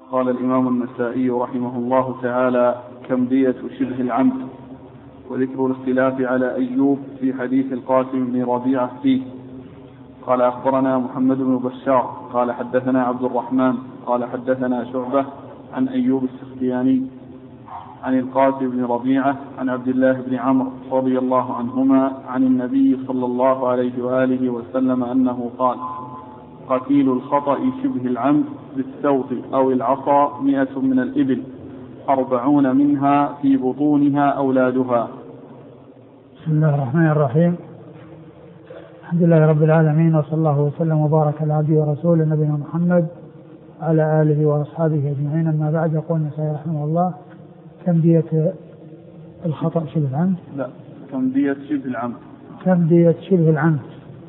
قال الإمام النسائي رحمه الله تعالى: كم دية شبه العمد. وذكر الاختلاف على أيوب في حديث القاسم بن ربيعة فيه. قال: أخبرنا محمد بن بشار قال حدثنا عبد الرحمن قال حدثنا شعبة عن أيوب السختياني عن القاسم بن ربيعة عن عبد الله بن عمرو رضي الله عنهما عن النبي صلى الله عليه وآله وسلم أنه قال: قتيل الخطأ شبه العمد بالسوط أو العصا 100 من الإبل 40 منها في بطونها أولادها. بسم الله الرحمن الرحيم. الحمد لله رب العالمين، وصلى الله وسلم وبارك على عبده ورسوله نبينا محمد على آله وأصحابه أجمعين. أما بعد، يقول النسائي رحمه الله: كم دية الخطأ شبه العمد؟ لا، كم دية شبه العمد. كم دية شبه العمد.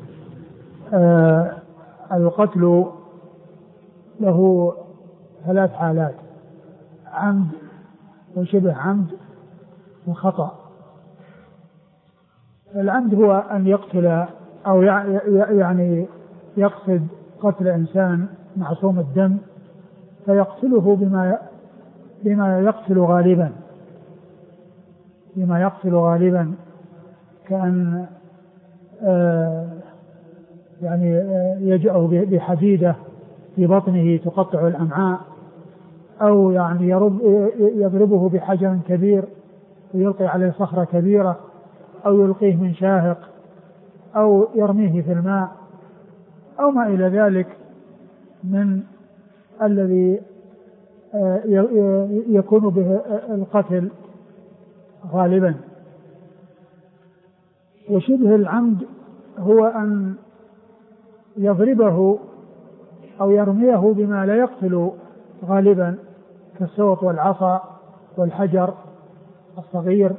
القتل له 3 حالات: عمد وشبه عمد وخطأ. العمد هو أن يقتل أو يعني يقصد قتل إنسان معصوم الدم فيقتله بما يقتل غالبا كأن يعني يجأه بحديدة في بطنه تقطع الأمعاء، أو يعني يضربه بحجر كبير ويلقي عليه صخرة كبيرة، أو يلقيه من شاهق، أو يرميه في الماء، أو ما إلى ذلك من الذي يكون به القتل غالبا. وشبه العمد هو أن يضربه أو يرميه بما لا يقتل غالبا كالسوط والعصا والحجر الصغير،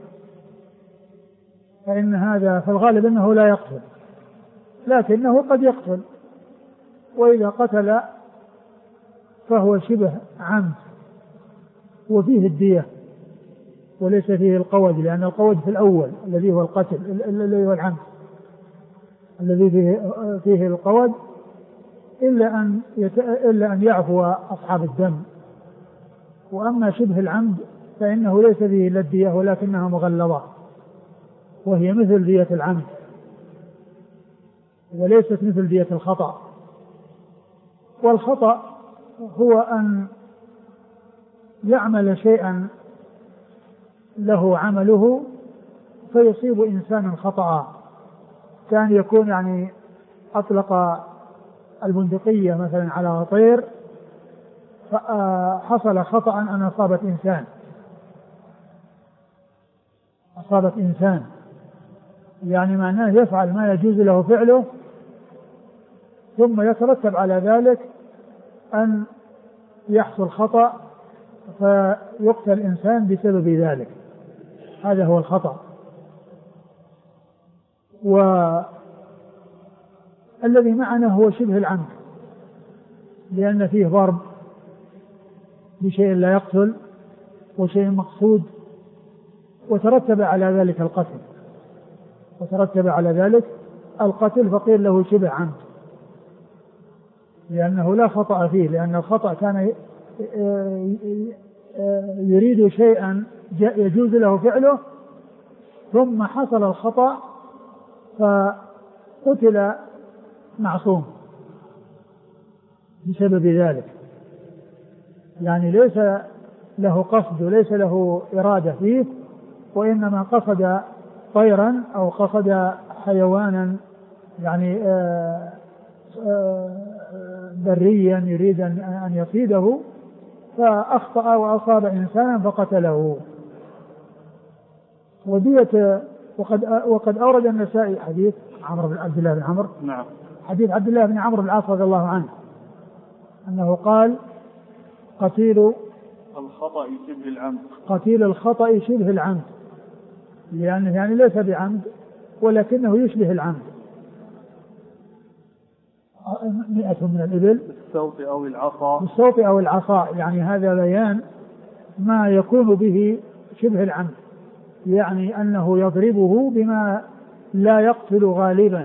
فإن هذا في الغالب أنه لا يقتل، لكنه قد يقتل، وإذا قتل فهو شبه عمد وفيه الدية وليس فيه القود، لأن القود في الأول الذي هو القتل الذي هو العمد الذي فيه القود، إلا أن يعفو أصحاب الدم. وأما شبه العمد فإنه ليس فيه إلا الدية ولكنها مغلظة، وهي مثل دية العمد وليست مثل دية الخطأ. والخطأ هو أن يعمل شيئا له عمله فيصيب إنسانا خطأ، كان يكون يعني أطلق البندقية مثلا على طير فحصل خطأ أن أصابت إنسان، يعني معناه يفعل ما يجوز له فعله ثم يترتب على ذلك أن يحصل خطأ فيقتل إنسان بسبب ذلك. هذا هو الخطأ. والذي معنا هو شبه العمد، لأن فيه ضرب بشيء لا يقتل وشيء مقصود، وترتب على ذلك القتل فقيل له شبه عمد، لأنه لا خطأ فيه، لأن الخطأ كان يريد شيئا يجوز له فعله ثم حصل الخطأ فقتل معصوم بسبب ذلك، يعني ليس له قصد وليس له إرادة فيه، وإنما قصد طيرا أو قصد حيوانا يعني بريا يريد أن يصيده فأخطأ وأصاب إنسانا فقتله. ودية وقد أورد النسائي حديث عبد الله بن عمرو. نعم. حديث عبد الله بن عمرو بن العاص رضي الله عنه أنه قال: قتيل الخطأ شبه العمد، لأنه يعني ليس بعمد ولكنه يشبه العمد. 100 من الإبل بالصوت أو العصا، يعني هذا بيان ما يكون به شبه العمد، يعني أنه يضربه بما لا يقتل غالبا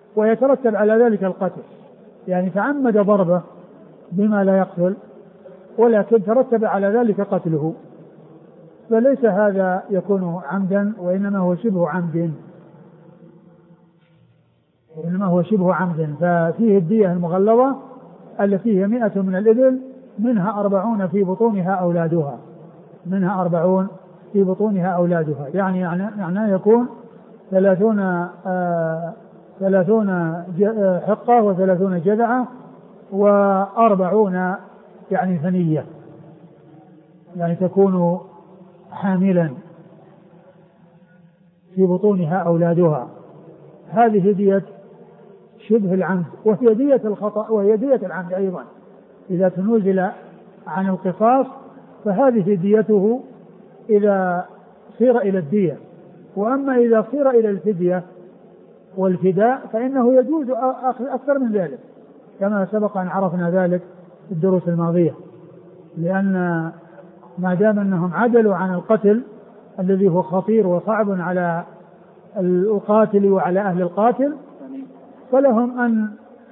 ويترتب على ذلك القتل، يعني تعمد ضربه بما لا يقتل ولكن ترتب على ذلك قتله، فليس هذا يكون عمدا، وإنما هو شبه عمد، ففيه الدية المغلظة التي هي 100 من الإبل، منها 40 في بطونها أولادها، يعني يكون 30 حقة و30 جذعة و40 يعني ثنية، يعني تكون حاملا في بطونها أولادها. هذه دية شبه العمد، وهي دية الخطأ، وهي دية العمد أيضا. إذا تنزل عن القصاص فهذه ديته إذا صير إلى الدية. وأما إذا صير إلى الفدية والفداء فإنه يجوز أكثر من ذلك، كما سبق أن عرفنا ذلك في الدروس الماضية، لأن ما دام أنهم عدلوا عن القتل الذي هو خطير وصعب على القاتل وعلى أهل القاتل، فلهم أن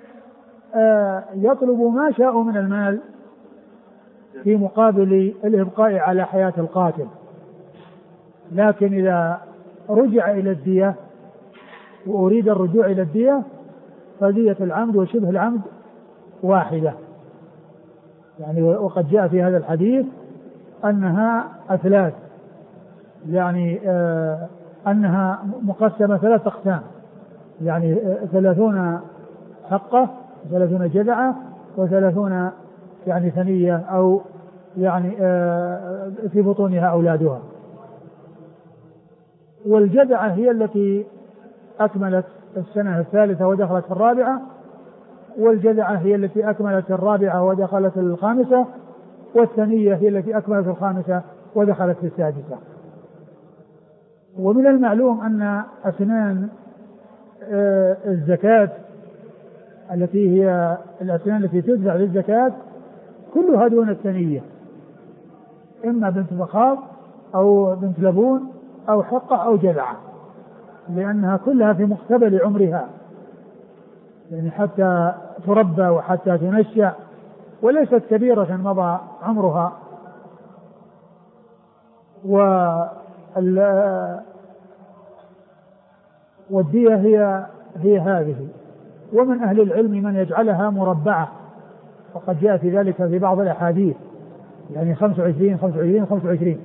يطلبوا ما شاءوا من المال في مقابل الإبقاء على حياة القاتل. لكن إذا رجع إلى الدية وأريد الرجوع إلى الدية فدية العمد وشبه العمد واحدة. يعني وقد جاء في هذا الحديث أنها أثلاث، يعني أنها مقسمة 3 أقسام، يعني 30 حقة 30 جذعة و30 يعني ثنية أو يعني في بطونها أولادها. والجذعة هي التي أكملت السنة الثالثة ودخلت في الرابعة، والجذعة هي التي أكملت الرابعة ودخلت الخامسة، والثنية هي التي أكملت الخامسة ودخلت في السادسة. ومن المعلوم أن أسنان الزكاة التي هي الأسنان التي تدفع للزكاة كلها دون الثنية، إما بنت فخاذ أو بنت لبون أو حقة أو جذعة، لأنها كلها في مقتبل عمرها، يعني حتى تربى وحتى تنشأ، وليست كبيرة مضى عمرها. والدية هي هذه. ومن أهل العلم من يجعلها مربعة، وقد جاء في ذلك في بعض الأحاديث، يعني 25 25 25.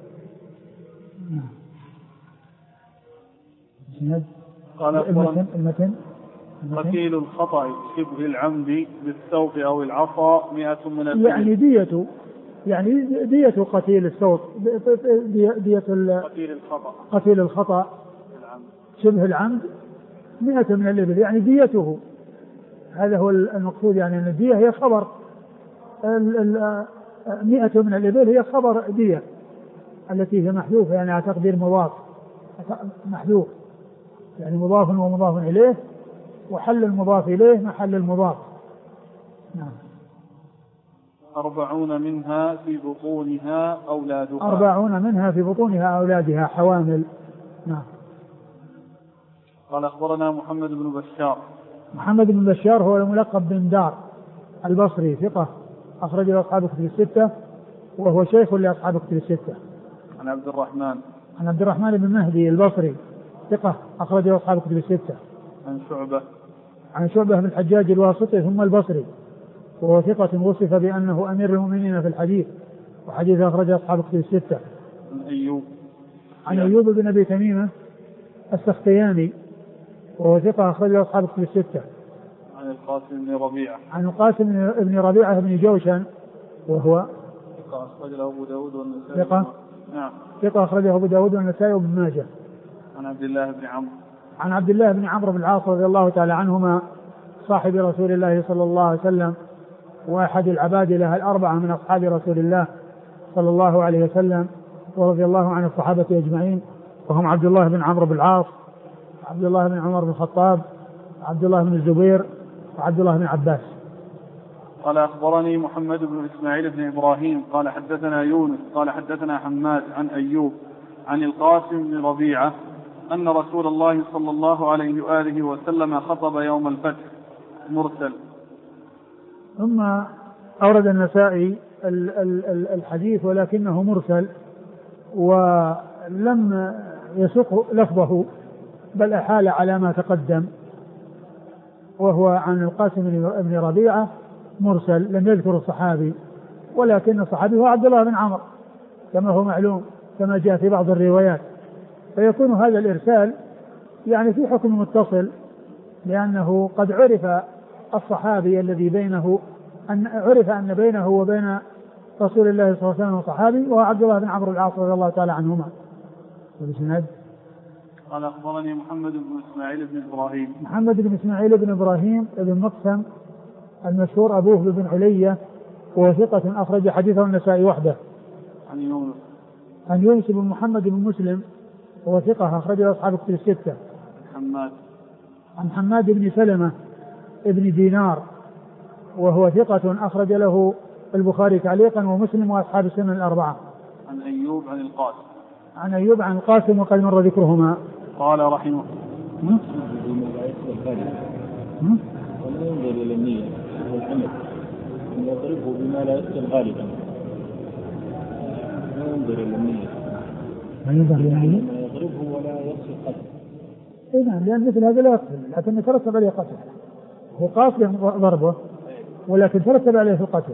قال المتن قتيل الخطأ شبه العمد بالسوط أو العصا 100 من الإبل. يعني دية قتيل السوط، دية قتيل الخطأ شبه العمد 100 من الإبل، يعني ديته. هذا هو المقصود، يعني أن الدية هي خبر 100 من الإبل هي خبر دية التي هي محذوفة، يعني على تقدير مضاف محذوف، يعني مضاف ومضاف إليه، وحل المضاف إليه محل المضاف. نعم. 40 منها في بطونها أولادها. 40 منها في بطونها أولادها حوامل. نعم. قال أخبرنا محمد بن بشار. محمد بن بشار هو الملقب بن دار البصري، ثقة أخرج له أصحاب كتب الستة، وهو شيخ لأصحاب كتب الستة. عن عبد الرحمن بن مهدي البصري، ثقة أخرج له أصحاب كتب الستة. عن شعبة بن الحجاج الواسطي ثم البصري، وهو ثقة وصف بأنه أمير المؤمنين في الحديث، وحديث أخرج أصحاب كتب الستة. عن أيوب بن أبي تميمة السختياني، وهو ثقة أخرج أصحاب كتب الستة. عن القاسم بن ربيعة بن جوشن، وهو ثقة أخرجه أبو داود والنسائي وابن ماجه. عن عبد الله بن عمرو بن العاص رضي الله تعالى عنهما، صاحب رسول الله صلى الله عليه وسلم، وأحد العبادلة 4 من أصحاب رسول الله صلى الله عليه وسلم، ورضي الله عن الصحابة أجمعين، وهم عبد الله بن عمرو بن العاص، عبد الله بن عمر بن الخطاب، عبد الله بن الزبير، وعبد الله بن عباس. قال أخبرني محمد بن إسماعيل بن إبراهيم قال حدثنا يونس قال حدثنا حماد عن أيوب عن القاسم بن ربيعة أن رسول الله صلى الله عليه وآله وسلم خطب يوم الفتح، مرسل. ثم أورد النسائي الحديث ولكنه مرسل ولم يسق لفظه بل أحال على ما تقدم، وهو عن القاسم بن ربيعة مرسل لم يذكر الصحابي، ولكن الصحابي هو عبد الله بن عمرو كما هو معلوم كما جاء في بعض الروايات، فيكون هذا الإرسال يعني في حكم متصل، لأنه قد عرف الصحابي الذي بينه عرف أن بينه وبين رسول الله صلى الله عليه وسلم صحابي وهو عبد الله بن عمرو العاص رضي الله تعالى عنهما. قال أخبرني محمد بن إسماعيل بن إبراهيم بن مقسم المشهور أبوه بن علية، وهو ثقة أخرج حديثه النسائي وحده. عن يونس بن محمد بن مسلم وهو ثقة أخرج أصحاب الكتب الستة. عن حماد بن سلمة ابن دينار وهو ثقة أخرج له البخاري تعليقا ومسلم وأصحاب السنن الأربعة. عن أيوب عن القاسم وقد مر ذكرهما. قال رحمه ولا ينظر إلى النية والعمل أن يضربه بما لا يقتل غالبا، لا ينظر إلى النية ما يضربه ولا يقتل قتل. نعم، لأن مثل هذا لا يقتل لكن يترتب عليه قتل، هو قاصد ضربه ولكن ترتب عليه القتل.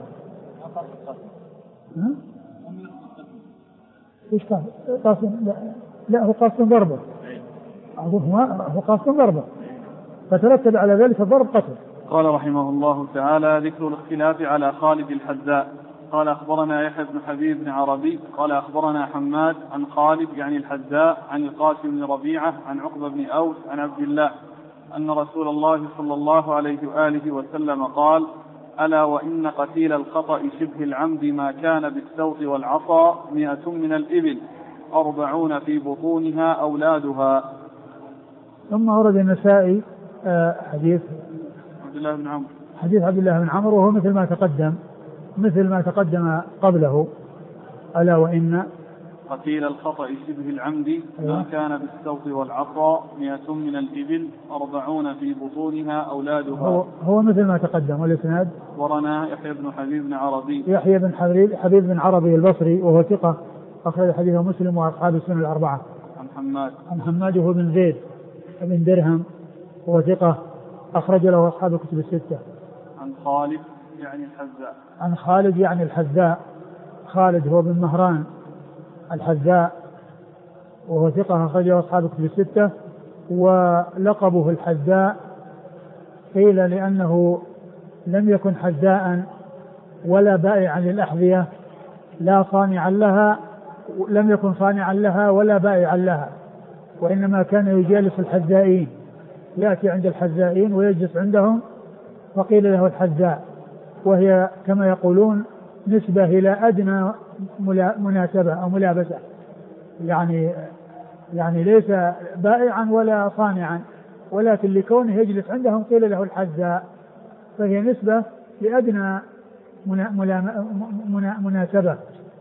ايش قاصد؟ لا هو قاصد ضربه، هو قاصد ضربه فترتب على ذلك الضرب قتل. قال رحمه الله تعالى: ذكر الاختلاف على خالد الحذاء. قال أخبرنا يحيى بن حبيب بن عربي قال أخبرنا حماد عن خالد يعني الحذاء عن القاسم بن ربيعة عن عقبة بن أوس عن عبد الله أن رسول الله صلى الله عليه وآله وسلم قال: ألا وإن قتيل الخطأ شبه العمد ما كان بالسوط والعصا 100 من الإبل 40 في بطونها أولادها. ثم ورد النسائي حديث عبد الله بن عمرو وهو مثل ما تقدم قبله. ألا وإن قتيل الخطأ شبه العمد ما كان بالسوط والعصا 100 من الإبل 40 في بطونها أولادها. هو مثل ما تقدم. والإسناد ورنا يحيى بن حبيب بن عربي البصري وهو ثقة أخرج حديثه مسلم وأصحاب السنن الأربعة. عن حماد هو بن زيد بن درهم وهو ثقة أخرج له أصحاب الكتب الستة. عن خالد يعني الحذاء. خالد هو بن مهران الحذاء وهو ثقة أخرجه أصحاب الكتب الستة. ولقبه الحذاء قيل لأنه لم يكن حذاء ولا بائعا للأحذية، لا صانعا لها، لم يكن صانعا لها ولا بائعا لها، وإنما كان يجالس الحذائين، يأتي عند الحذائين ويجلس عندهم، فقيل له الحذاء، وهي كما يقولون نسبة إلى أدنى مناسبة أو ملابسة، يعني ليس بائعا ولا صانعا، ولكن لكونه يجلس عندهم قيل له الحذاء، فهي نسبة لأدنى مناسبة،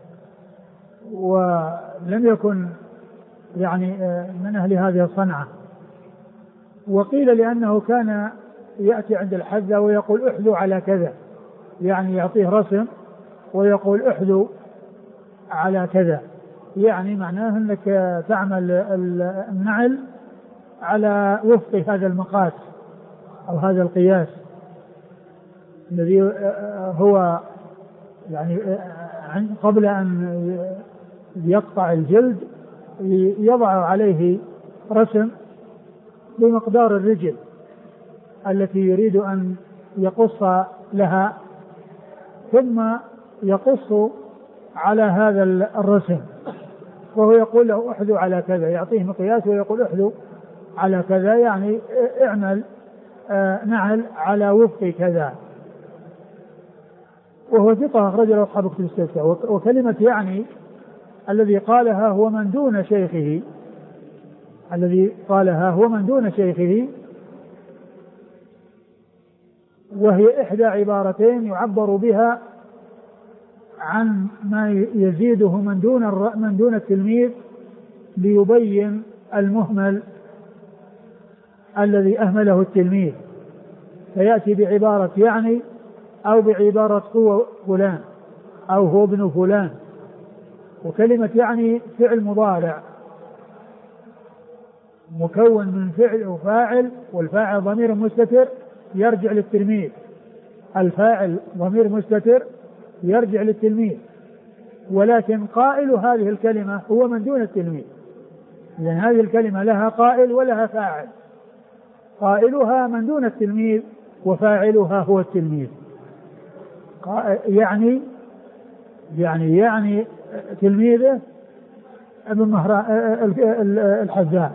ولم يكن يعني من أهل هذه الصنعة. وقيل لأنه كان يأتي عند الحذاء ويقول احذو على كذا، يعني يعطيه رسم ويقول احذو على كذا، يعني معناه أنك تعمل النعل على وفق هذا المقاس أو هذا القياس الذي هو يعني قبل أن يقطع الجلد يضع عليه رسم بمقدار الرجل التي يريد أن يقص لها، ثم يقص على هذا الرسم، وهو يقول له احذو على كذا، يعطيه مقياس ويقول احذو على كذا، يعني اعمل نعل على وفق كذا. وهو ثقة أخرج له أصحاب الكتب الستة. وكلمة يعني الذي قالها هو من دون شيخه، وهي إحدى عبارتين يعبر بها عن ما يزيده من دون التلميذ ليبين المهمل الذي أهمله التلميذ، فيأتي بعبارة يعني أو بعبارة هو فلان أو هو ابن فلان. وكلمة يعني فعل مضارع مكون من فعل وفاعل، والفاعل ضمير مستتر يرجع للتلميذ. الفاعل ضمير مستتر يرجع للتلميذ، ولكن قائل هذه الكلمة هو من دون التلميذ، لأن هذه الكلمة لها قائل ولها فاعل، قائلها من دون التلميذ وفاعلها هو التلميذ. يعني تلميذه ابن مهران الحذاء.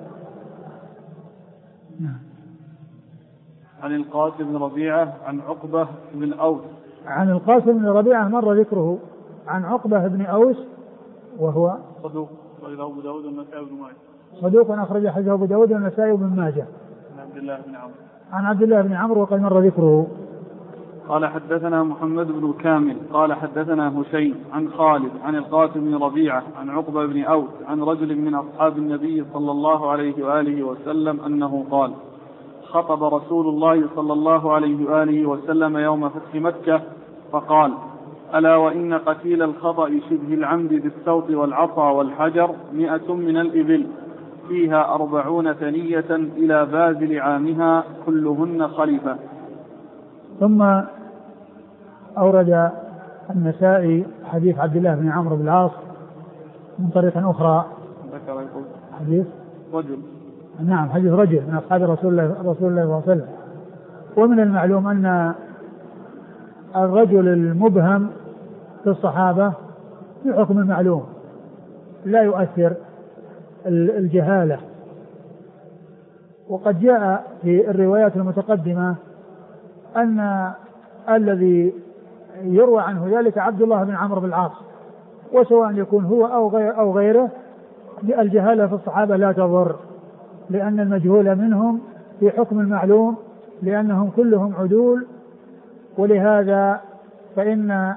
عن القاسم بن ربيعة عن عقبة بن أوس. عن القاسم بن ربيعة مر ذكره. عن عقبة بن أوس وهو صدوق أخرجه أبو داود والنسائي بن ماجه. صدوق أخرج حديثه أبو داود والنسائي بن ماجه. عن عبد الله بن عمرو. عن عبد الله بن عمرو وقد مر ذكره. قال حدثنا محمد بن كامل قال حدثنا هشيم عن خالد عن القاسم بن ربيعة عن عقبة بن أوس عن رجل من أصحاب النبي صلى الله عليه وآله وسلم أنه قال: خطب رسول الله صلى الله عليه وآله وسلم يوم فتح مكة فقال: ألا وإن قتيل الخطأ شبه العمد بالسوط والعصا والحجر 100 من الإبل فيها 40 ثنية إلى بازل عامها كلهن خليفة. ثم أورد النسائي حديث عبد الله بن عمرو بن العاص من طريق أخرى. ذكر حديث رجل. نعم، حديث رجل من أصحاب رسول الله صلى الله عليه وسلم. ومن المعلوم أن الرجل المبهم في الصحابة في حكم المعلوم لا يؤثر الجهالة. وقد جاء في الروايات المتقدمة أن الذي يروى عنه ذلك عبد الله بن عمرو بن العاص، وسواء يكون هو أو غيره الجهالة في الصحابة لا تضر، لأن المجهول منهم في حكم المعلوم، لأنهم كلهم عدول. ولهذا فإن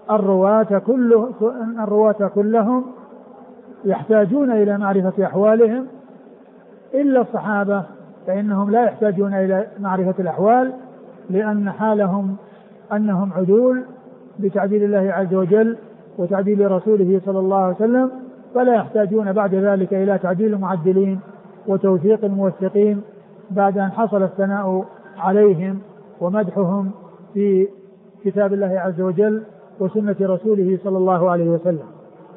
الرواة كلهم يحتاجون إلى معرفة أحوالهم، إلا الصحابة فإنهم لا يحتاجون إلى معرفة الأحوال، لأن حالهم أنهم عدول بتعديل الله عز وجل وتعديل رسوله صلى الله عليه وسلم، فلا يحتاجون بعد ذلك إلى تعديل المعدلين وتوثيق الموثقين بعد أن حصل الثناء عليهم ومدحهم في كتاب الله عز وجل وسنة رسوله صلى الله عليه وسلم.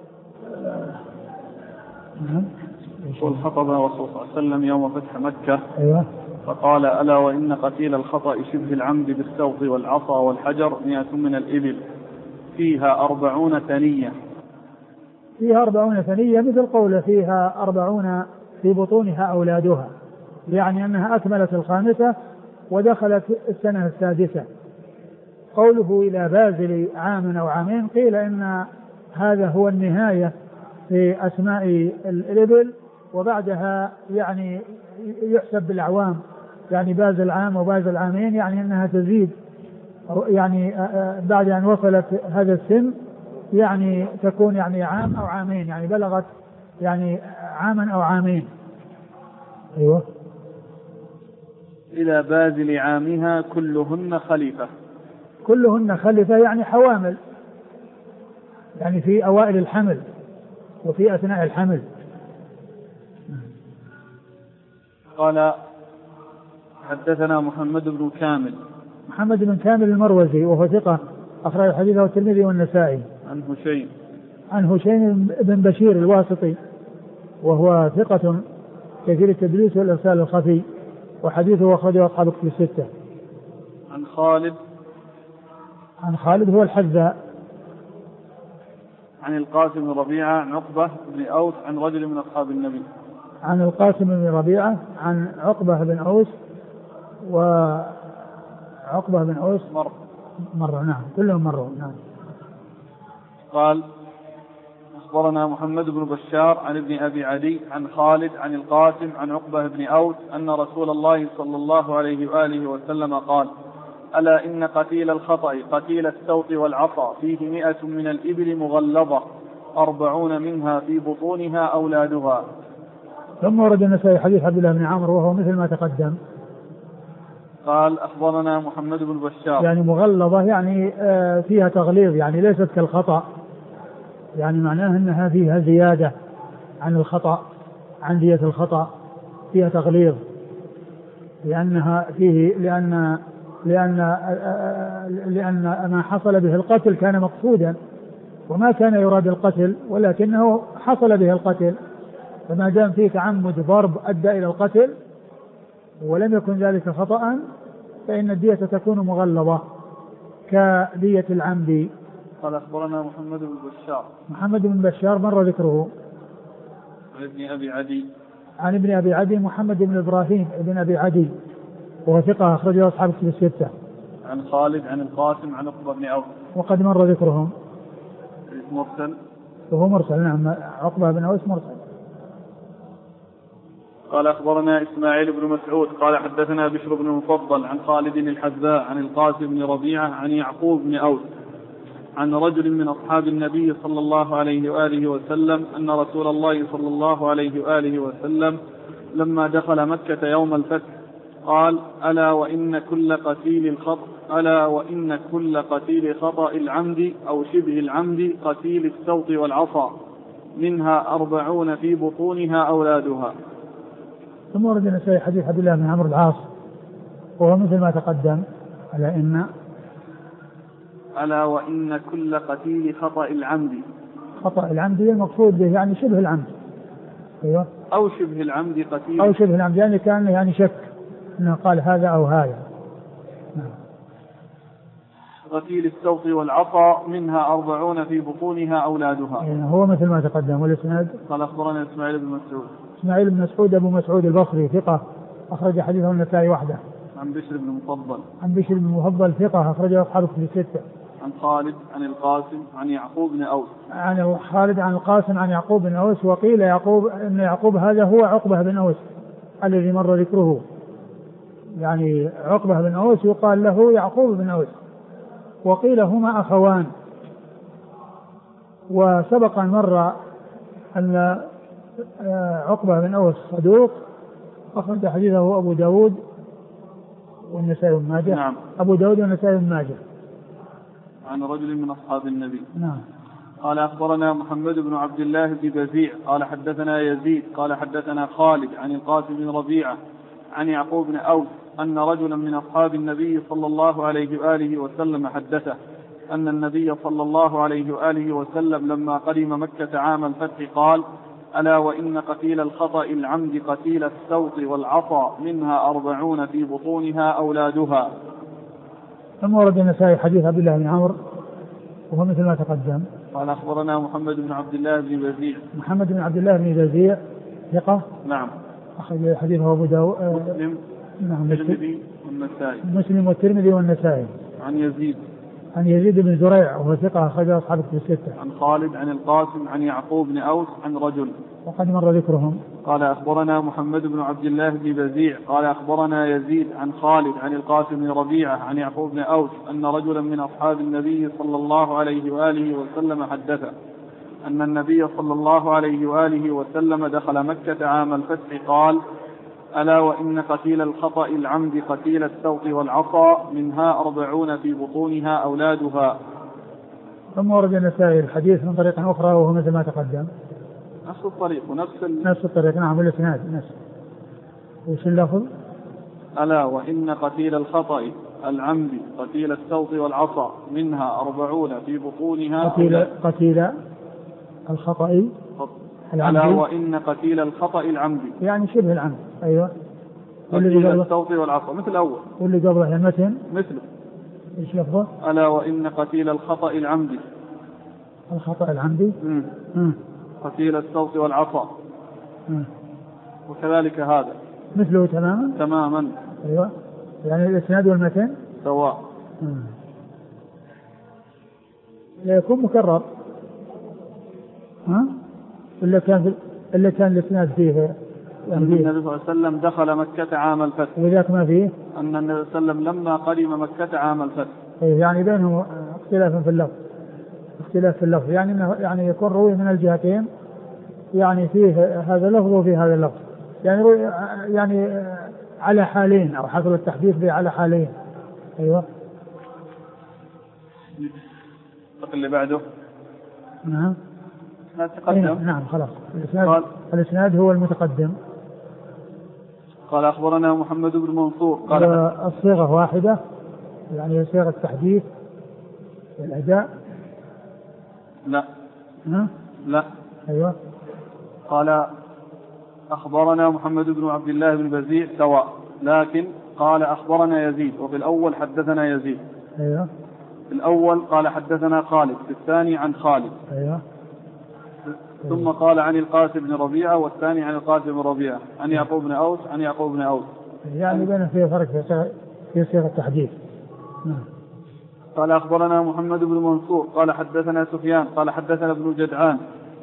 خطب الرسول صلى الله عليه وسلم يوم فتح مكة. أيوة. فقال: ألا وإن قتيل الخطأ شبه العمد بالسوط والعصا والحجر 100 من الإبل فيها 40 ثنية. فيها 40 ثنية مثل قوله فيها 40 في بطونها أولادها، يعني أنها أكملت الخامسة ودخلت السنة السادسة. قوله إلى بازل عام أو عامين قيل إن هذا هو النهاية في أسماء الإبل، وبعدها يعني يحسب بالأعوام، يعني بازل عام وبازل عامين، يعني أنها تزيد، يعني بعد أن وصلت هذا السن يعني تكون يعني عام أو عامين، يعني بلغت يعني عاما أو عامين. أيوة. إلى بازل عامها كلهن خليفة. كلهن خليفة يعني حوامل، يعني في أوائل الحمل وفي أثناء الحمل. قال: حدثنا محمد بن كامل. محمد بن كامل المروزي وهو ثقة أخرج حديثه الترمذي والنسائي. عن هشيم بن بشير الواسطي وهو ثقة كثير التدليس والإرسال الخفي، وحديثه أخرجه أصحاب الكتب الستة. عن خالد هو الحذاء. عن القاسم بن ربيعة عن عقبة بن أوس عن رجل من أصحاب النبي. عن القاسم بن ربيعة عن عقبة بن أوس، وعقبة بن أوس مر نعم، كلهم مروا نعم. قال: أخبرنا محمد بن بشار عن ابن أبي عدي عن خالد عن القاسم عن عقبة بن أوس أن رسول الله صلى الله عليه وآله وسلم قال: ألا إن قتيل الخطأ قتيل السوط والعصا فيه 100 من الإبل مغلظة 40 منها في بطونها أولادها. ثم ورد النسائي حديث عبد الله بن عمرو وهو مثل ما تقدم. قال أخبرنا محمد بن بشار. يعني مغلظة يعني فيها تغليظ، يعني ليست كالخطأ، يعني معناه أنها فيها زيادة عن الخطأ، عن دية الخطأ فيها تغليظ، لأنها فيه لأن ما حصل به القتل كان مقصودا، وما كان يراد القتل ولكنه حصل به القتل، فما دام فيه تعمد ضرب أدى إلى القتل ولم يكن ذلك خطأ فإن الدية تكون مغلظة كدية العمد. قال أخبرنا محمد بن بشار. محمد بن بشار مر ذكره. عن ابن أبي عدي. عن ابن أبي عدي محمد بن إبراهيم ابن أبي عدي وهو ثقة أخرجه أصحاب الكتب الستة. عن خالد عن القاسم عن عقبة بن أوس وقد مر ذكرهم. مرسل. وهو مرسل، نعم، عقبة بن أوس مرسل. قال أخبرنا إسماعيل بن مسعود قال حدثنا بشر بن المفضل عن خالد الحذاء عن القاسم بن ربيعة عن يعقوب بن أوس عن رجل من أصحاب النبي صلى الله عليه وآله وسلم أن رسول الله صلى الله عليه وآله وسلم لما دخل مكة يوم الفتح قال ألا وإن كل قتيل خطأ العمد أو شبه العمد قتيل السوط والعصا منها 40 في بطونها أولادها. ثم ورد النسائي حديث عبد الله بن عمرو العاص وهو مثل ما تقدم. ألا وإن كل قتيل خطأ العمد. خطأ العمد المقصود به يعني شبه العمد. أيوة. أو شبه العمد قتيل. أو شبه العمد يعني كان يعني شك أنه قال هذا أو هذا. قتيل السوط والعصا منها 40 في بطونها أولادها. يعني هو مثل ما تقدم. والإسناد قال أخبرنا إسماعيل بن مسعود. إسماعيل بن مسعود أبو مسعود البصري ثقة أخرج حديثه النسائي وحده. عن بشر بن المفضل. عن بشر بن المفضل ثقة أخرجه أصحاب الكتب الستة. عن خالد عن القاسم عن يعقوب بن أوس. عن خالد عن القاسم عن يعقوب بن أوس. وقيل إن يعقوب هذا هو عقبة بن أوس الذي مر ذكره، يعني عقبة بن أوس يقال له يعقوب بن أوس، وقيل هما أخوان. وسبق أن مر أن عقبة بن أوس صدوق أخرج حديثه أبو داود والنسائي بن ماجه. نعم. أبو داود والنسائي بن ماجه. عن رجل من أصحاب النبي. نعم. قال أخبرنا محمد بن عبد الله بن بزيع قال حدثنا يزيد قال حدثنا خالد عن القاسم بن ربيعة عن يعقوب بن أوس أن رجلا من أصحاب النبي صلى الله عليه وآله وسلم حدثه أن النبي صلى الله عليه وآله وسلم لما قدم مكة عام الفتح قال ألا وإن قتيل الخطأ العمد قتيل السوط والعصا منها 40 في بطونها أولادها. ثم ورد النسائي حديث عبد الله بن عمرو وهو مثل ما تقدم. قال أخبرنا محمد بن عبد الله بن بزيع. محمد بن عبد الله بن بزيع ثقة. نعم. أخرج حديثه أبو داود. مسلم. نعم. الترمذي والنسائي. مسلم والترمذي والنسائي. عن يزيد. عن يزيد بن زريع وهو ثقة أخرج أصحاب الكتب الستة. عن خالد عن القاسم عن يعقوب بن أوس عن رجل. وقد مر ذكرهم. قال أخبرنا محمد بن عبد الله بن بزيع قال أخبرنا يزيد عن خالد عن القاسم بن ربيعة عن يعقوب بن أوس أن رجلا من أصحاب النبي صلى الله عليه وآله وسلم حدثه أن النبي صلى الله عليه وآله وسلم دخل مكة عام الفتح قال ألا وإن قتيل الخطأ العمد قتيل السوط والعصا منها 40 في بطونها أولادها. ثم ورد النسائي الحديث من طريق أخرى وهو مثل ما تقدم. نفس الطريق نفس الطريق. نعم. والإسناد نفس. وش اللفظ؟ ألا وإن قتيل الخطأ العمد قتيل السوط والعصا منها 40 في بطونها قتيل الخطأ ألا وإن قتيل الخطأ العمد يعني شبه العمد. أيوة. قتيل السوط والعصا مثل الأول. واللي قبله المتن مثله. إيش لفظه؟ ألا وإن قتيل الخطأ العمد. الخطأ العمدي. قتيل السوط والعصا. وكذلك هذا مثله تماما. أيوة. يعني الإسناد والمتن سواء. لا يكون مكرر. إلا كان الإسناد فيه أن النبي صلى الله عليه وسلم دخل مكة عام الفتح. وذاك ما فيه أن النبي صلى الله عليه وسلم لما قدم مكة عام الفتح. يعني بينهم اختلاف في اللفظ يعني يكون روي من الجهتين، يعني فيه هذا اللفظ وفيه هذا اللفظ، يعني على حالين، أو حصل التحديث به على حالين. أيوة. اللي بعده. نعم. تقدم. نعم خلاص. الإسناد هو المتقدم. قال أخبرنا محمد بن منصور قال الصيغة واحدة، يعني صيغة التحديث والأداء. لا. لا. أيوة. قال أخبرنا محمد بن عبد الله بن بزيع سواء، لكن قال أخبرنا يزيد، وفي الأول حدثنا يزيد. أيوة. في الأول قال حدثنا خالد، في الثاني عن خالد. أيوة. ثم قال عن القاسم بن ربيعة، والثاني عن القاسم بن ربيعة عن يعقوب بن أوس عن يعقوب بن أوس. يعني بين فيه فرق في صيغة التحديث. قال أخبرنا محمد بن منصور قال حدثنا سفيان قال حدثنا ابن جدعان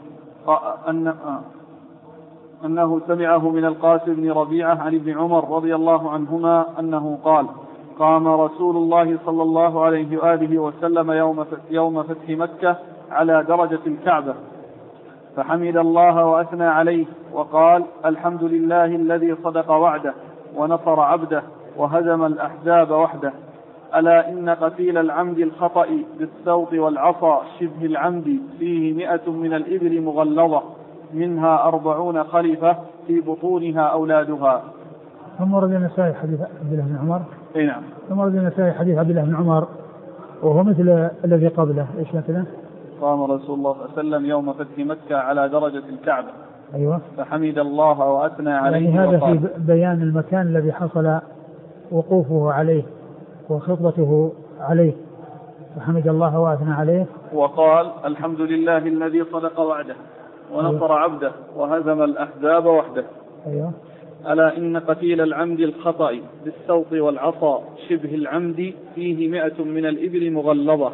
أنه سمعه من القاسم بن ربيعة عن ابن عمر رضي الله عنهما أنه قال: قام رسول الله صلى الله عليه وآله وسلم يوم فتح مكة على درجة الكعبة، فحمد الله وأثنى عليه وقال: الحمد لله الذي صدق وعده ونصر عبده وهزم الأحزاب وحده. ألا إن قتيل العمد الخطأ بالسوط والعصا شبه العمد فيه 100 من الإبل مغلظة منها 40 خليفة في بطونها أولادها. ثم رد النسائي حديث عبد الله بن عمر. نعم. ثم رد النسائي حديث عبد الله بن عمر وهو مثل الذي قبله. إيش مثله؟ قام رسول الله صلى الله عليه وسلم يوم فتح مكة على درجة الكعبة. أيوة. فحمد الله وأثنى عليه. يعني هذا في بيان المكان الذي حصل وقوفه عليه وخطبته عليه. فحمد الله وأثنى عليه وقال: الحمد لله الذي صدق وعده ونصر عبده وهزم الأحزاب وحده. أيوة. ألا إن قتيل العمد الخطأ بالسوط والعصا شبه العمد فيه 100 من الإبل مغلظة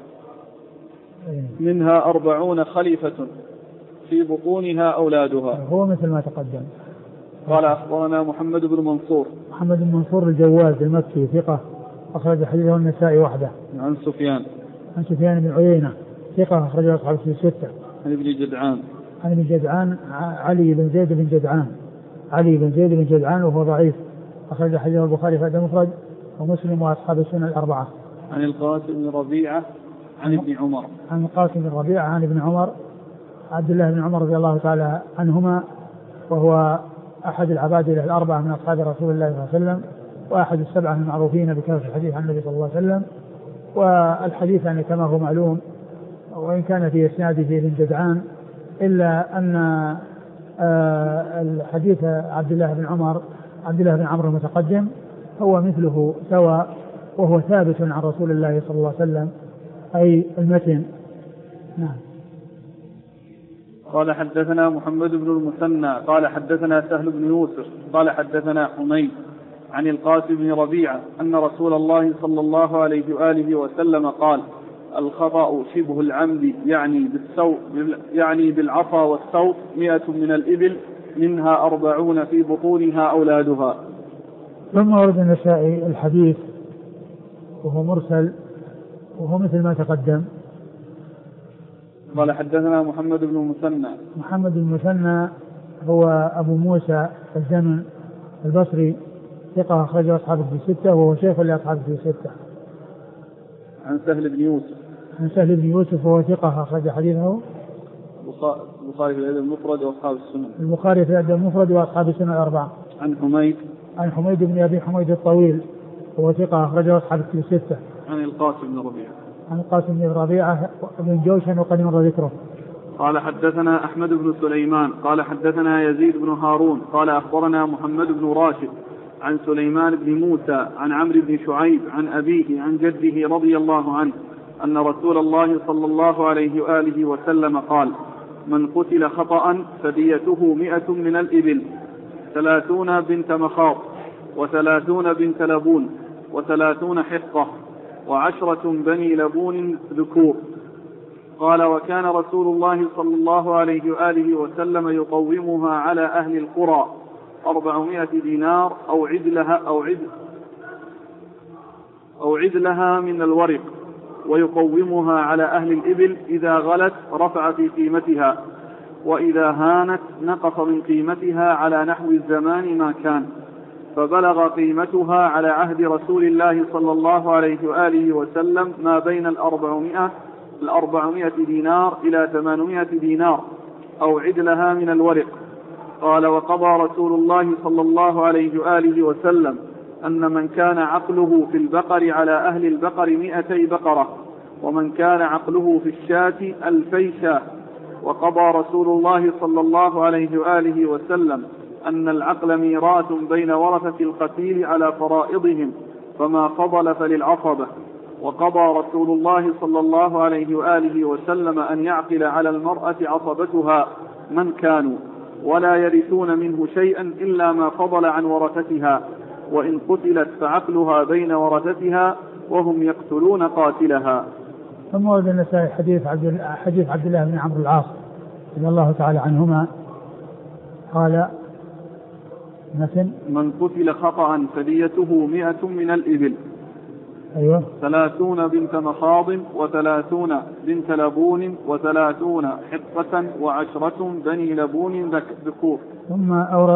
منها 40 خليفة في بطونها أولادها. هو مثل ما تقدم. قال أخبرنا محمد بن منصور. محمد بن منصور الجواز المكي ثقة أخرج حديثه النسائي وحده. عن سفيان بن عيينة ثقة أخرج أصحاب الستة. عن ابن جدعان. عن ابن جدعان علي بن زيد بن جدعان وهو ضعيف أخرج حديثه البخاري في المفرد ومسلم وأصحاب السنن الأربعة. عن القاسم بن ربيعة عن ابن عمر. عن القاسم بن ربيعة عن ابن عمر عبد الله بن عمر رضي الله تعالى عنهما، وهو أحد العبادلة الأربعة من أصحاب رسول الله صلى الله عليه وسلم، وأحد السبعة المعروفين بكثرة الحديث عن النبي صلى الله عليه وسلم. والحديث يعني كما هو معلوم، وإن كان في إسناده ابن جدعان، إلا أن الحديث عبد الله بن عمرو المتقدم هو مثله سواء، وهو ثابت عن رسول الله صلى الله عليه وسلم، أي المتن. نعم. قال حدثنا محمد بن المثنى قال حدثنا سهل بن يوسف قال حدثنا حميد عن القاسم بن ربيعة أن رسول الله صلى الله عليه وآله وسلم قال: الخطأ شبه العمد يعني بالعصا والسوط 100 من الإبل منها 40 في بطونها أولادها. ثم ورد النسائي الحديث وهو مرسل وهو مثل ما تقدم. قال حدثنا محمد بن المثنى هو أبو موسى الزمن البصري ثقة أخرج أصحاب الستة وهو شيخ لأصحاب الستة. عن سهل بن يوسف وهو ثقة أخرج حديثه البخاري في الأدب المفرد وأصحاب السنن الأربعة. عن حميد بن أبي حميد الطويل وهو ثقة أخرج أصحاب الستة. عن القاسم بن ربيعة بن جوشن وقد مر ذكره. قال حدثنا أحمد بن سليمان قال حدثنا يزيد بن هارون قال أخبرنا محمد بن راشد عن سليمان بن موسى عن عمرو بن شعيب عن أبيه عن جده رضي الله عنه أن رسول الله صلى الله عليه وآله وسلم قال: من قتل خطأ فديته 100 من الإبل 30 بنت مخاض 30 بنت لبون 30 حقة 10 بني لبون ذكور. قال: وكان رسول الله صلى الله عليه وآله وسلم يقومها على أهل القرى 400 دينار أو عدلها من الورق، ويقومها على أهل الإبل إذا غلت رفع في قيمتها، وإذا هانت نقص من قيمتها على نحو الزمان ما كان. فبلغ قيمتها على عهد رسول الله صلى الله عليه وآله وسلم ما بين 400 دينار إلى 800 دينار أو عدلها من الورق. قال: وقضى رسول الله صلى الله عليه وآله وسلم أن من كان عقله في البقر على أهل البقر 200 بقرة، ومن كان عقله في الشاة 2000 شاة. وقضى رسول الله صلى الله عليه وآله وسلم أن العقل ميراث بين ورثة القتيل على فرائضهم، فما فضل فللعصبة. وقضى رسول الله صلى الله عليه وآله وسلم أن يعقل على المرأة عصبتها من كانوا، ولا يرثون منه شيئا إلا ما فضل عن ورثتها، وإن قتلت فعقلها بين ورثتها وهم يقتلون قاتلها. ثم ورد النسائي حديث عبد الله بن عمرو العاص رضي الله تعالى عنهما قال: من قتل خطأ فديته 100 من الإبل، 30 بنت مخاض، 30 بنت لبون، 30 حقة، 10 بني لبون ذكور. ثم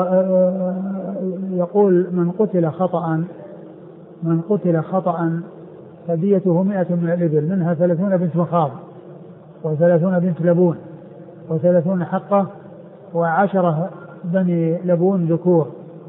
يقول: من قتل خطأ فديته 100 من الإبل، منها 30 بنت مخاض، 30 بنت لبون، 30 حقة، 10 بني لبون ذكور،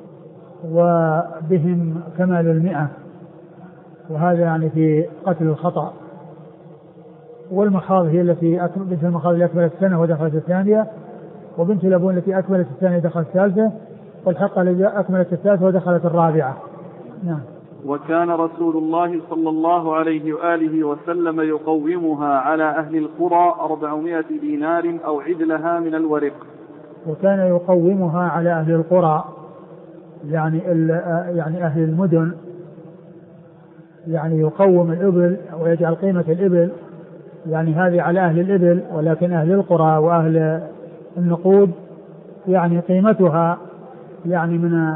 وبهم كمال 100. وهذا يعني في قتل الخطأ. والمخاض هي بنت المخاض التي أكملت السنة ودخلت الثانية، وبنت لبون التي أكملت الثانية دخلت الثالثة، والحقة التي أكملت الثالثة ودخلت الرابعة. نعم. وكان رسول الله صلى الله عليه وآله وسلم يقومها على أهل القرى 400 دينار أو عدلها من الورق. وكان يقومها على أهل القرى، يعني أهل المدن، يعني يقوم الإبل ويجعل قيمة الإبل، يعني هذه على أهل الإبل، ولكن أهل القرى وأهل النقود يعني قيمتها يعني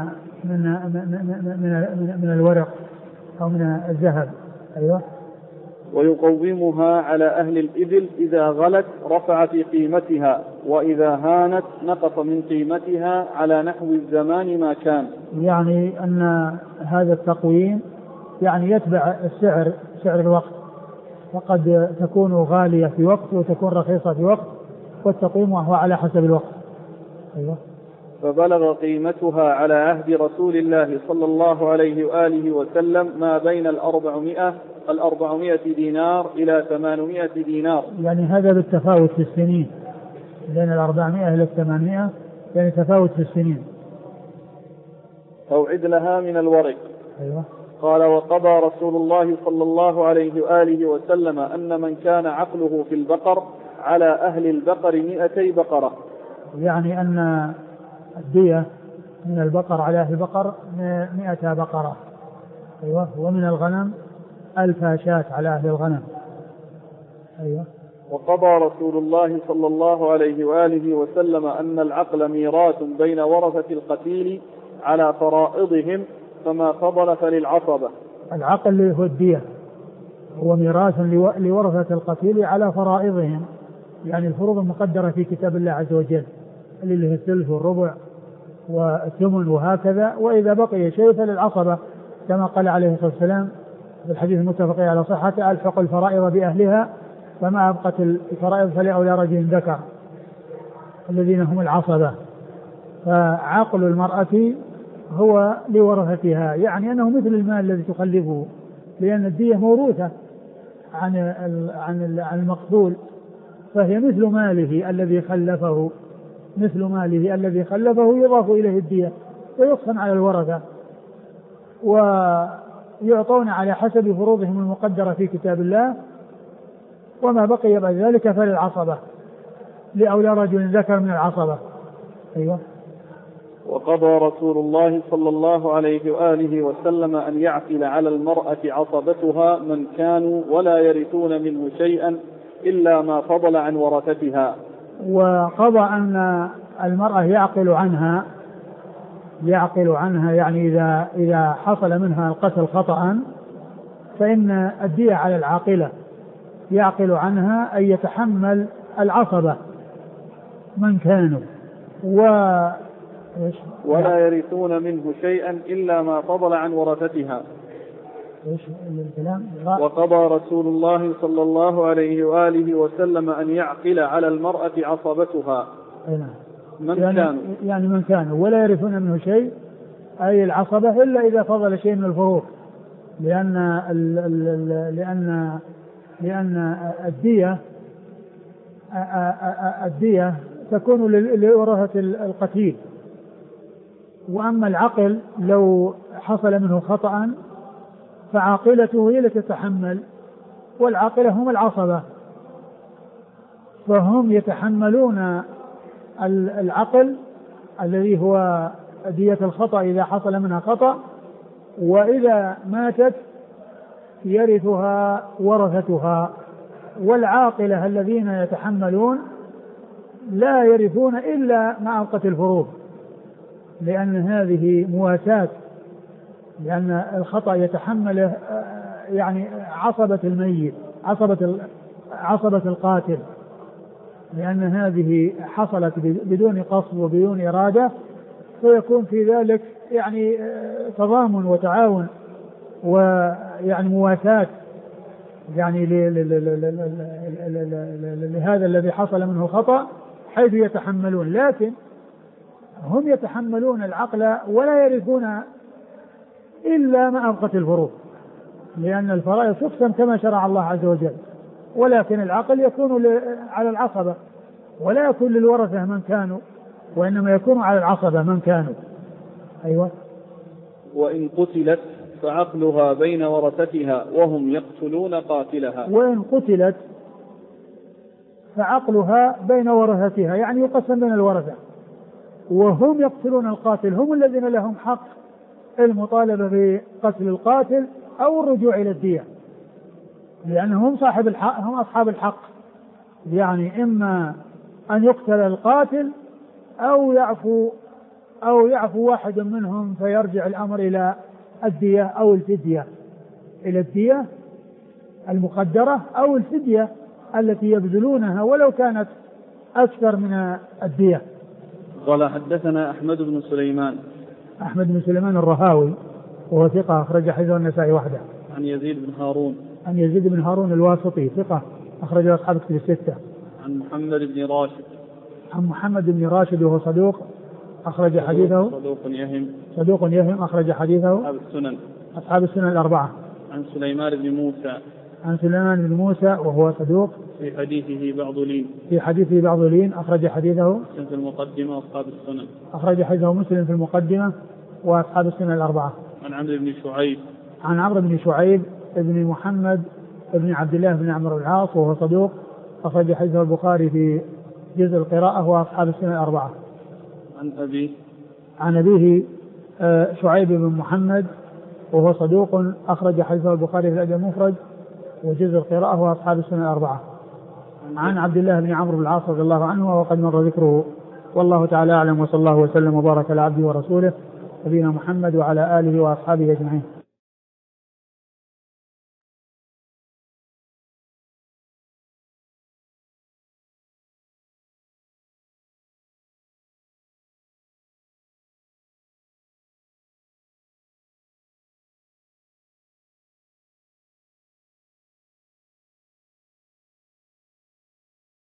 من الورق أو من الذهب. أيوة. ويقومها على أهل الإبل إذا غلت رفع في قيمتها، وإذا هانت نقص من قيمتها على نحو الزمان ما كان. يعني أن هذا التقويم يعني يتبع سعر الوقت، وقد تكون غالية في وقت وتكون رخيصة في وقت، والتقويم هو على حسب الوقت. أيوة. فبلغ قيمتها على عهد رسول الله صلى الله عليه وآله وسلم ما بين 400 دينار إلى 800 دينار. يعني هذا بالتفاوت في السنين، بين 400 إلى 800 يعني تفاوت في السنين. أو عدلها من الورق. أيوة. قال: وقضى رسول الله صلى الله عليه وآله وسلم أن من كان عقله في البقر على أهل البقر 200 بقرة. يعني أن الدية من البقر على أهل البقر 100 بقرة. أيوة. ومن الغنم 1000 شاة على أهل الغنم. أيوة. وقضى رسول الله صلى الله عليه وآله وسلم أن العقل ميراث بين ورثة القتيل على فرائضهم، فما فضل فللعصبة. العقل هو الدية، هو ميراث لورثة القتيل على فرائضهم، يعني الفروض المقدرة في كتاب الله عز وجل، اللي هي الثلث والربع والثمن وهكذا. وإذا بقي شيء فللعصبة، كما قال عليه الصلاة والسلام في الحديث المتفق على صحته: ألحق الفرائض بأهلها، فما أبقت الفرائض فلأولى رجل ذكر، الذين هم العصبة. فعقل المرأة هو لورثتها، يعني أنه مثل المال الذي تخلفه، لأن الدية موروثة عن المقتول، فهي مثل ماله الذي خلفه يضاف إليه الدية ويقسم على الورثة، ويعطون على حسب فروضهم المقدرة في كتاب الله، وما بقي بعد ذلك فللعصبة، لأولى رجل ذكر من العصبة. أيوة. وقضى رسول الله صلى الله عليه وآله وسلم أن يعقل على المرأة عصبتها من كانوا ولا يرثون منه شيئا إلا ما فضل عن ورثتها. وقضى أن المرأة يعقل عنها يعني إذا حصل منها القتل خطأ فإن الدية على العاقلة، يعقل عنها أن يتحمل العصبة من كانوا، ولا يرثون منه شيئا إلا ما فضل عن ورثتها. وقضى رسول الله صلى الله عليه وآله وسلم أن يعقل على المرأة عصبتها من كانوا ولا يرثون منه شيء أي العصبة إلا إذا فضل شيء من الفروض، لأن الدية تكون لورثة القتيل، وأما العقل لو حصل منه خطأ فعاقلته هي التي تتحمل، والعاقلة هم العصبة، فهم يتحملون العقل الذي هو دية الخطأ إذا حصل منها خطأ، وإذا ماتت يرثها ورثتها. والعاقلة الذين يتحملون لا يرثون إلا ما أبقت الفروض، لأن هذه مواساة، لأن الخطأ يتحمله يعني عصبة الميت، عصبة القاتل، لأن هذه حصلت بدون قصد وبدون إرادة، فيكون في ذلك يعني تضامن وتعاون ويعني مواساة يعني لهذا الذي حصل منه خطأ، حيث يتحملون، لكن هم يتحملون العقل ولا يرثون إلا ما أبقت الفروض، لأن الفرائض تقسم كما شرع الله عز وجل، ولكن العقل يكون على العصبة ولا يكون للورثة من كانوا، وإنما يكون على العصبة من كانوا. أيوة. وإن قتلت فعقلها بين ورثتها وهم يقتلون قاتلها. وإن قتلت فعقلها بين ورثتها، يعني يقسم بين الورثة وهم يقتلون القاتل، هم الذين لهم حق المطالبة بقتل القاتل أو الرجوع إلى الدية، لأنهم صاحب الحق، هم أصحاب الحق، يعني إما أن يقتل القاتل أو يعفو واحد منهم فيرجع الأمر إلى الدية أو الفدية، إلى الدية المقدرة أو الفدية التي يبذلونها ولو كانت أكثر من الدية. قال حدثنا أحمد بن سليمان. أحمد بن سليمان الرهاوي وهو ثقة أخرج حديثه النسائي وحده. عن يزيد بن هارون. عن يزيد بن هارون الواسطي ثقة أخرج أصحاب الكتب الستة. عن محمد بن راشد. عن محمد بن راشد وهو صدوق أخرج حديثه. صدوق يهم أخرج حديثه أصحاب السنن الأربعة. عن سليمان بن موسى. عن سليمان بن موسى وهو صدوق في حديثه بعض لين. في حديثه بعض لين أخرج حديثه في المقدمة وأصحاب السنن. أخرج حديثه مسلم في المقدمة وأصحاب السنن الأربعة. عن عمرو بن شعيب. عن عمرو بن شعيب ابن محمد ابن عبد الله بن عمرو العاص وهو صدوق أخرج حديثه البخاري في جزء القراءة وأصحاب السنن الأربعة. عن أبيه شعيب بن محمد وهو صدوق أخرج حديثه البخاري في الأدب المفرد وجزء القراءة وأصحاب السنن الأربعة. عن عبد الله بن عمرو بن العاص رضي الله عنه وقد مر ذكره، والله تعالى أعلم، وصلى الله وسلم وبارك على عبده ورسوله نبينا محمد وعلى آله وأصحابه أجمعين.